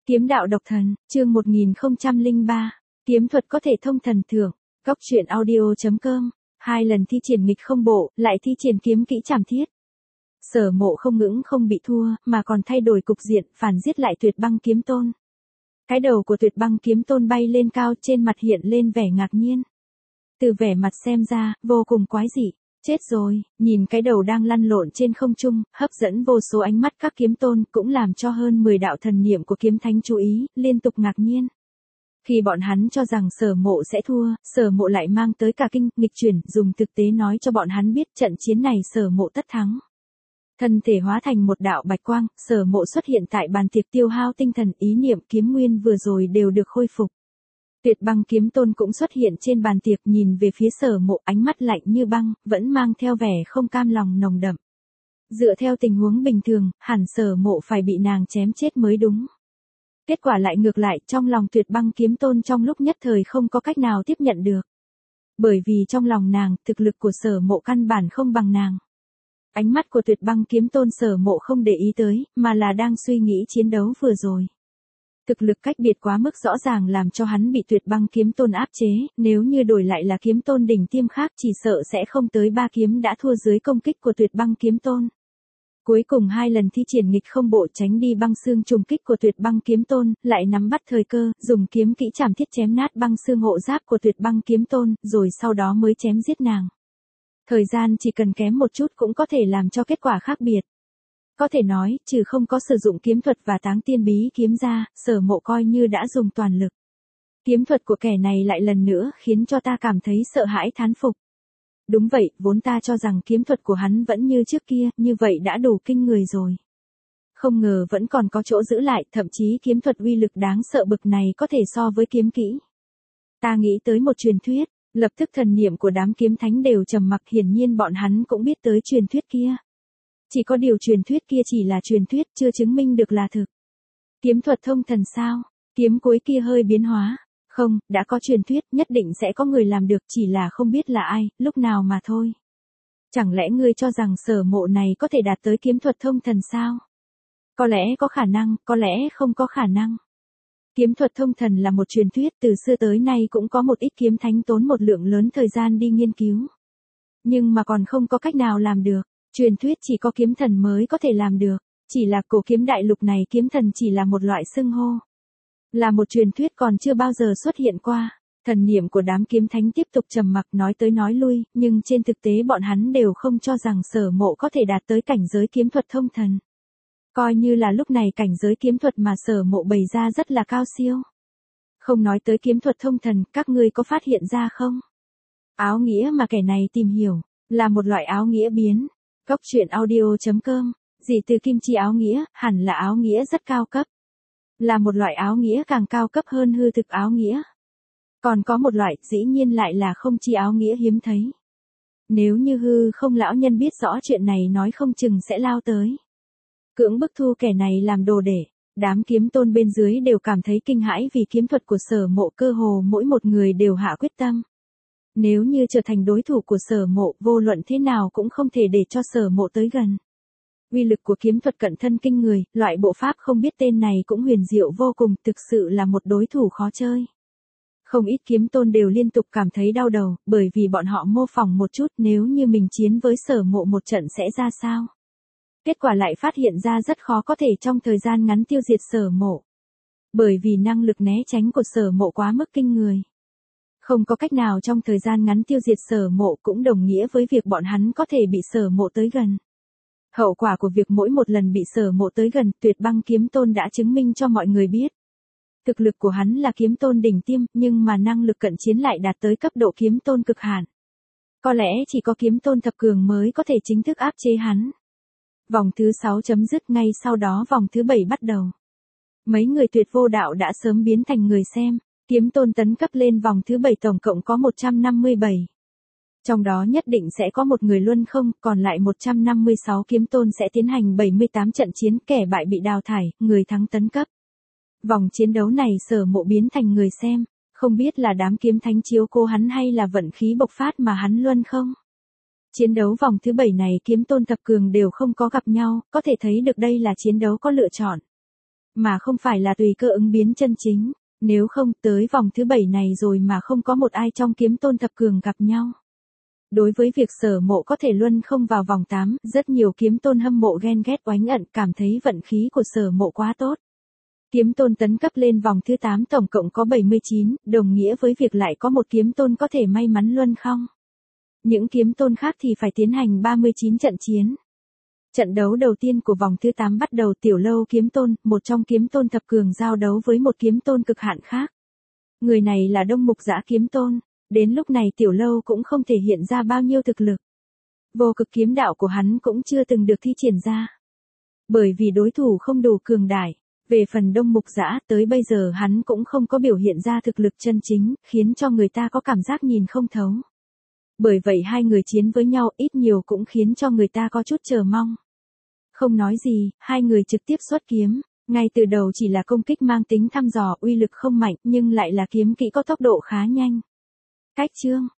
Kiếm đạo độc thần, chương 1003, kiếm thuật có thể thông thần thưởng, góc truyện audio.com, 2 lần thi triển nghịch không bộ, lại thi triển kiếm kỹ trảm thiết. Sở Mộ không ngững không bị thua, mà còn thay đổi cục diện, phản giết lại Tuyệt Băng Kiếm Tôn. Cái đầu của Tuyệt Băng Kiếm Tôn bay lên cao, trên mặt hiện lên vẻ ngạc nhiên. Từ vẻ mặt xem ra, vô cùng quái dị. Chết rồi, nhìn cái đầu đang lăn lộn trên không trung, hấp dẫn vô số ánh mắt các kiếm tôn, cũng làm cho hơn 10 đạo thần niệm của kiếm thánh chú ý, liên tục ngạc nhiên. Khi bọn hắn cho rằng Sở Mộ sẽ thua, Sở Mộ lại mang tới cả kinh, nghịch chuyển, dùng thực tế nói cho bọn hắn biết trận chiến này Sở Mộ tất thắng. Thân thể hóa thành một đạo bạch quang, Sở Mộ xuất hiện tại bàn tiệc, tiêu hao tinh thần, ý niệm kiếm nguyên vừa rồi đều được khôi phục. Tuyệt Băng Kiếm Tôn cũng xuất hiện trên bàn tiệc, nhìn về phía Sở Mộ, ánh mắt lạnh như băng, vẫn mang theo vẻ không cam lòng nồng đậm. Dựa theo tình huống bình thường, hẳn Sở Mộ phải bị nàng chém chết mới đúng. Kết quả lại ngược lại, trong lòng Tuyệt Băng Kiếm Tôn trong lúc nhất thời không có cách nào tiếp nhận được. Bởi vì trong lòng nàng, thực lực của Sở Mộ căn bản không bằng nàng. Ánh mắt của Tuyệt Băng Kiếm Tôn Sở Mộ không để ý tới, mà là đang suy nghĩ chiến đấu vừa rồi. Thực lực cách biệt quá mức rõ ràng làm cho hắn bị Tuyệt Băng Kiếm Tôn áp chế, nếu như đổi lại là kiếm tôn đỉnh tiêm khác chỉ sợ sẽ không tới 3 kiếm đã thua dưới công kích của Tuyệt Băng Kiếm Tôn. Cuối cùng 2 lần thi triển nghịch không bộ tránh đi băng xương trùng kích của Tuyệt Băng Kiếm Tôn, lại nắm bắt thời cơ, dùng kiếm kỹ trảm thiết chém nát băng xương hộ giáp của Tuyệt Băng Kiếm Tôn, rồi sau đó mới chém giết nàng. Thời gian chỉ cần kém một chút cũng có thể làm cho kết quả khác biệt. Có thể nói, trừ không có sử dụng kiếm thuật và táng tiên bí kiếm ra, Sở Mộ coi như đã dùng toàn lực. Kiếm thuật của kẻ này lại lần nữa khiến cho ta cảm thấy sợ hãi thán phục. Đúng vậy, vốn ta cho rằng kiếm thuật của hắn vẫn như trước kia, như vậy đã đủ kinh người rồi. Không ngờ vẫn còn có chỗ giữ lại, thậm chí kiếm thuật uy lực đáng sợ bực này có thể so với kiếm kỹ. Ta nghĩ tới một truyền thuyết, lập tức thần niệm của đám kiếm thánh đều trầm mặc, hiển nhiên bọn hắn cũng biết tới truyền thuyết kia. Chỉ có điều truyền thuyết kia chỉ là truyền thuyết, chưa chứng minh được là thực. Kiếm thuật thông thần sao? Kiếm cuối kia hơi biến hóa. Không, đã có truyền thuyết, nhất định sẽ có người làm được, chỉ là không biết là ai, lúc nào mà thôi. Chẳng lẽ ngươi cho rằng Sở Mộ này có thể đạt tới kiếm thuật thông thần sao? Có lẽ có khả năng, có lẽ không có khả năng. Kiếm thuật thông thần là một truyền thuyết, từ xưa tới nay cũng có một ít kiếm thánh tốn một lượng lớn thời gian đi nghiên cứu. Nhưng mà còn không có cách nào làm được. Truyền thuyết chỉ có kiếm thần mới có thể làm được, chỉ là cổ kiếm đại lục này kiếm thần chỉ là một loại xưng hô. Là một truyền thuyết còn chưa bao giờ xuất hiện qua. Thần niệm của đám kiếm thánh tiếp tục trầm mặc, nói tới nói lui, nhưng trên thực tế bọn hắn đều không cho rằng Sở Mộ có thể đạt tới cảnh giới kiếm thuật thông thần. Coi như là lúc này cảnh giới kiếm thuật mà Sở Mộ bày ra rất là cao siêu. Không nói tới kiếm thuật thông thần, các ngươi có phát hiện ra không? Áo nghĩa mà kẻ này tìm hiểu, là một loại áo nghĩa biến. Góc truyện audio.com, dị từ kim chi áo nghĩa, hẳn là áo nghĩa rất cao cấp. Là một loại áo nghĩa càng cao cấp hơn hư thực áo nghĩa. Còn có một loại, dĩ nhiên lại là không chi áo nghĩa hiếm thấy. Nếu như hư không lão nhân biết rõ chuyện này nói không chừng sẽ lao tới. Cưỡng bức thu kẻ này làm đồ để, đám kiếm tôn bên dưới đều cảm thấy kinh hãi vì kiếm thuật của Sở Mộ, cơ hồ mỗi một người đều hạ quyết tâm. Nếu như trở thành đối thủ của Sở Mộ, vô luận thế nào cũng không thể để cho Sở Mộ tới gần. Uy lực của kiếm thuật cận thân kinh người, loại bộ pháp không biết tên này cũng huyền diệu vô cùng, thực sự là một đối thủ khó chơi. Không ít kiếm tôn đều liên tục cảm thấy đau đầu, bởi vì bọn họ mô phỏng một chút nếu như mình chiến với Sở Mộ một trận sẽ ra sao. Kết quả lại phát hiện ra rất khó có thể trong thời gian ngắn tiêu diệt Sở Mộ. Bởi vì năng lực né tránh của Sở Mộ quá mức kinh người. Không có cách nào trong thời gian ngắn tiêu diệt Sở Mộ cũng đồng nghĩa với việc bọn hắn có thể bị Sở Mộ tới gần. Hậu quả của việc mỗi một lần bị Sở Mộ tới gần, Tuyệt Băng Kiếm Tôn đã chứng minh cho mọi người biết. Thực lực của hắn là kiếm tôn đỉnh tiêm, nhưng mà năng lực cận chiến lại đạt tới cấp độ kiếm tôn cực hạn. Có lẽ chỉ có kiếm tôn thập cường mới có thể chính thức áp chế hắn. Vòng thứ 6 chấm dứt, ngay sau đó vòng thứ 7 bắt đầu. Mấy người Tuyệt Vô Đạo đã sớm biến thành người xem. Kiếm tôn tấn cấp lên vòng thứ 7 tổng cộng có 157. Trong đó nhất định sẽ có một người luân không, còn lại 156 kiếm tôn sẽ tiến hành 78 trận chiến, kẻ bại bị đào thải, người thắng tấn cấp. Vòng chiến đấu này Sở Mộ biến thành người xem, không biết là đám kiếm thánh chiếu cố hắn hay là vận khí bộc phát mà hắn luân không. Chiến đấu vòng thứ 7 này kiếm tôn thập cường đều không có gặp nhau, có thể thấy được đây là chiến đấu có lựa chọn. mà không phải là tùy cơ ứng biến chân chính. Nếu không, tới vòng thứ 7 này rồi mà không có một ai trong kiếm tôn thập cường gặp nhau. Đối với việc Sở Mộ có thể luân không vào vòng 8, rất nhiều kiếm tôn hâm mộ ghen ghét oánh ẩn, cảm thấy vận khí của Sở Mộ quá tốt. Kiếm tôn tấn cấp lên vòng thứ 8 tổng cộng có 79, đồng nghĩa với việc lại có một kiếm tôn có thể may mắn luân không. Những kiếm tôn khác thì phải tiến hành 39 trận chiến. Trận đấu đầu tiên của vòng thứ 8 bắt đầu. Tiểu Lâu kiếm tôn, một trong kiếm tôn thập cường giao đấu với một kiếm tôn cực hạn khác. Người này là Đông Mục Dã kiếm tôn. Đến lúc này Tiểu Lâu cũng không thể hiện ra bao nhiêu thực lực. Vô cực kiếm đạo của hắn cũng chưa từng được thi triển ra. Bởi vì đối thủ không đủ cường đại. Về phần Đông Mục Dã, tới bây giờ hắn cũng không có biểu hiện ra thực lực chân chính, khiến cho người ta có cảm giác nhìn không thấu. Bởi vậy hai người chiến với nhau ít nhiều cũng khiến cho người ta có chút chờ mong. Không nói gì, hai người trực tiếp xuất kiếm. Ngay từ đầu chỉ là công kích mang tính thăm dò, uy lực không mạnh nhưng lại là kiếm kỹ có tốc độ khá nhanh. Cách chương